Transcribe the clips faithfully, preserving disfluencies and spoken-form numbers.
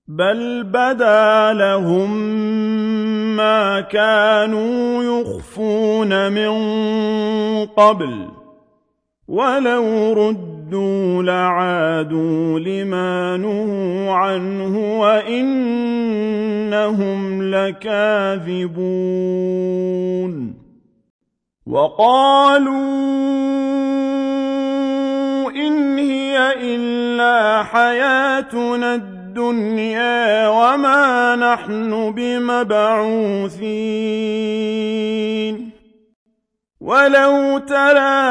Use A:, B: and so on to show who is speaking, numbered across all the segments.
A: بل بدا لهم ما كانوا يخفون من قبل ولو ردوا لعادوا لما نهوا عنه وإنهم لكاذبون وقالوا إن هي إلا حياتنا الدنيا وما نحن بمبعوثين ولو ترى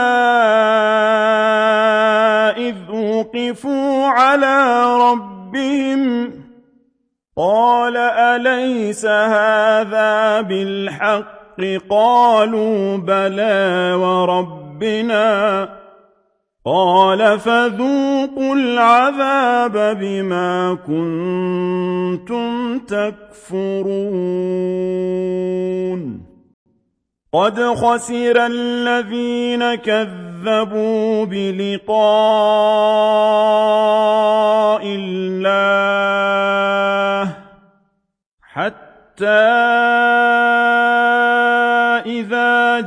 A: إذ وقفوا على ربهم قال أليس هذا بالحق قالوا بلى وربنا قال فذوقوا العذاب بما كنتم تكفرون قد خسر الذين كذبوا بلقاء الله حتى إذا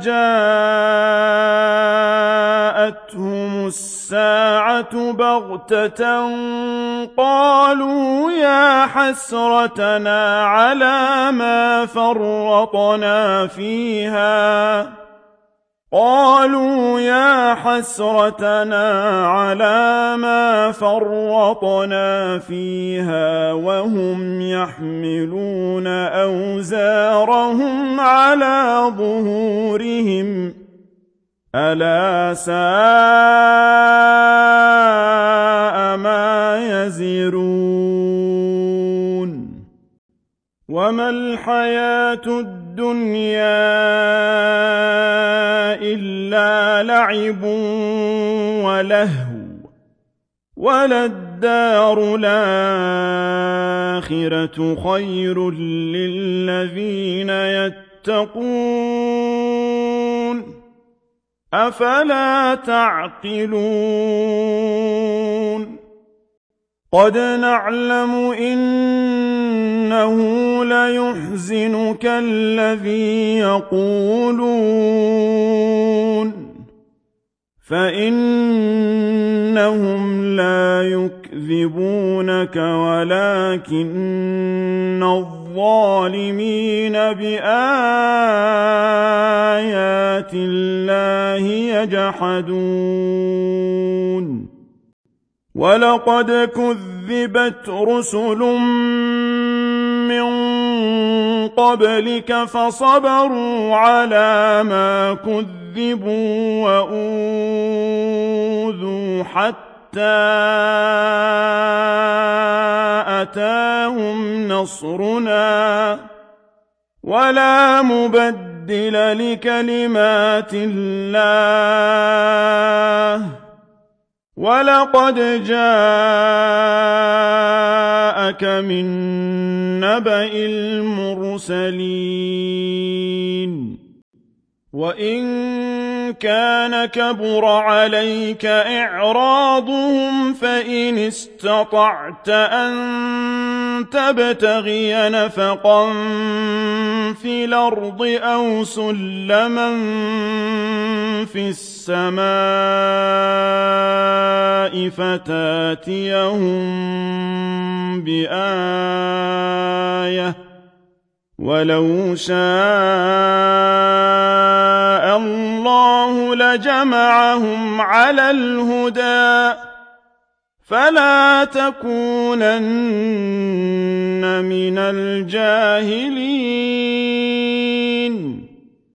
A: جاءتهم الساعة بغتة قالوا يا حسرتنا على ما فرطنا فيها قالوا يا حسرتنا على ما فرطنا فيها وهم يحملون أوزارهم على ظهورهم ألا ساء ما يزرون وما الحياة الدنيا إلا لعب ولهو وللدار الآخرة خير للذين يتقون أفلا تعقلون قد نعلم إنه ليحزنك الذي يقولون فإنهم لا يكذبونك ولكن الظالمين بآيات الله يجحدون ولقد كذبت رسل من قبلك فصبروا على ما كذبوا وأوذوا حتى أتاهم نصرنا ولا مبدل لكلمات الله ولقد جاءك من نبأ المرسلين وإن كان كبر عليك إعراضهم فإن استطعت أن تبتغي نفقا في الأرض أو سلما في السماء فتاتيهم بآية ولو شاء الله لجمعهم على الهدى فلا تكونن من الجاهلين